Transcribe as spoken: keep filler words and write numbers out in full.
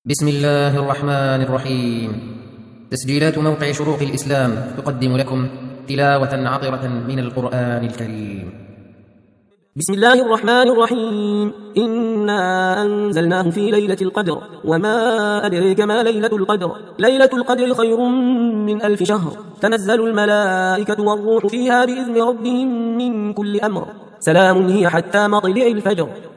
بسم الله الرحمن الرحيم. تسجيلات موقع شروق الإسلام تقدم لكم تلاوة عطرة من القرآن الكريم. بسم الله الرحمن الرحيم. إنا أنزلناه في ليلة القدر وما أدريك ما ليلة القدر. ليلة القدر خير من ألف شهر. تنزل الملائكة والروح فيها بإذن ربهم من كل أمر. سلام هي حتى مطلع الفجر.